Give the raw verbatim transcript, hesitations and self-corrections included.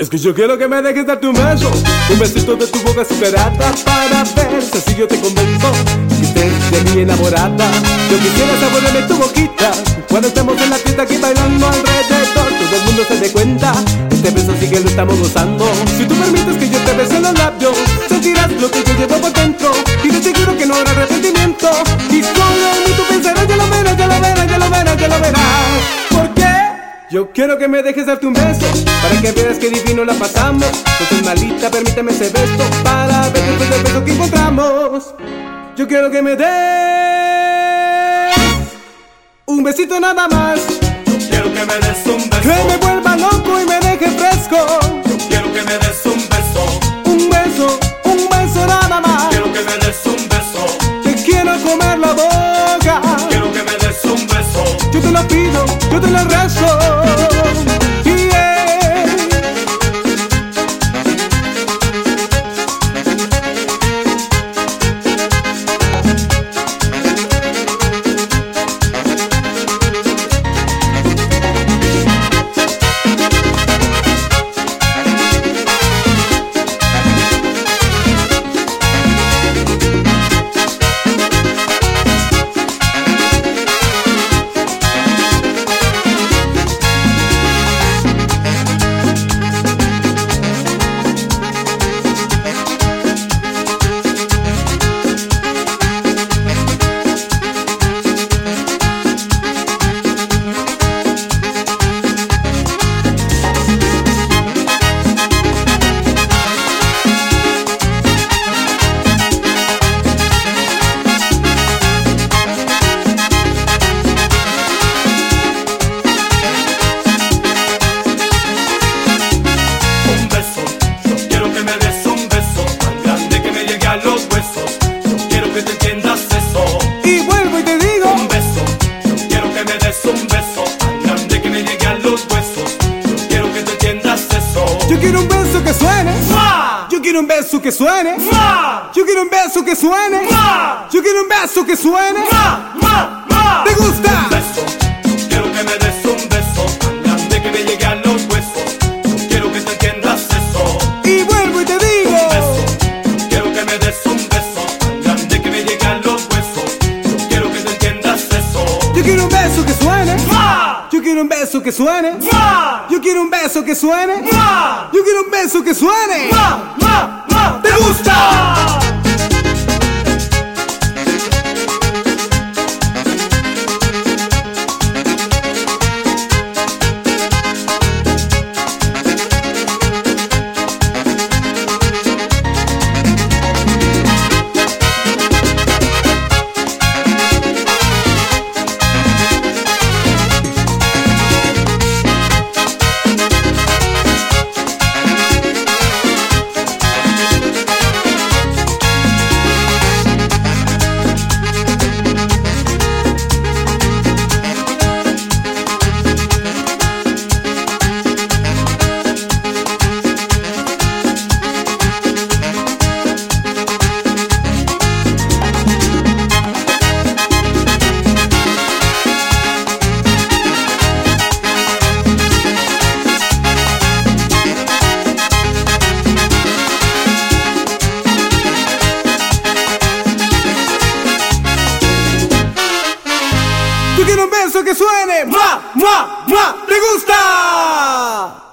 Es que yo quiero que me dejes darte un beso, un besito de tu boca azucarada, para ver si así yo te convenzo que estés de mí enamorada. Yo quisiera saborearme tu boquita cuando estemos en la fiesta aquí bailando alrededor, todo el mundo se dé cuenta, este beso sí que lo estamos gozando. Si tú permites que yo te bese en los labios, sentirás lo que yo llevo por dentro, y te aseguro que no habrá arrepentimiento, y solo en mí tú pensarás, ya lo verás, ya lo verás, ya lo verás, ya lo verás. ¿Por qué? Yo quiero que me dejes darte un beso, para que veas que divino la pasamos. No soy malita, permíteme ese beso, para ver después del beso que encontramos. Yo quiero que me des un besito nada más. Yo quiero que me des un beso, que me vuelva loco y me deje fresco. Yo quiero que me des un beso, un beso, un beso nada más. Quiero que me des un beso, te quiero comer la boca. Quiero que me des un beso, yo te lo pido, yo te lo rezo. Yo quiero un beso que suene, ¡mua! Yo quiero un beso que suene, ¡mua! Yo quiero un beso que suene, ¡mua! Yo quiero un beso que suene, ¡mua! ¡Mua! ¡Mua! ¿Te gusta? Un beso, yo quiero que me des un beso tan grande que me llegue a los huesos. Yo quiero que te entiendas eso. Y vuelvo y te digo, un beso, yo quiero que me des un beso tan grande que me llegue a los huesos. Yo quiero que te entiendas eso. Yo quiero un beso que suene, ¡mua! Yo quiero un beso que suene, ¡mua! Yo quiero un beso que suene, ¡mua! Yo quiero un beso que suene, ¡mua! ¡mua! ¡mua! ¿te gusta? Yo quiero un beso que suene, ¡mua! ¡mua! ¡mua! ¿Te gusta?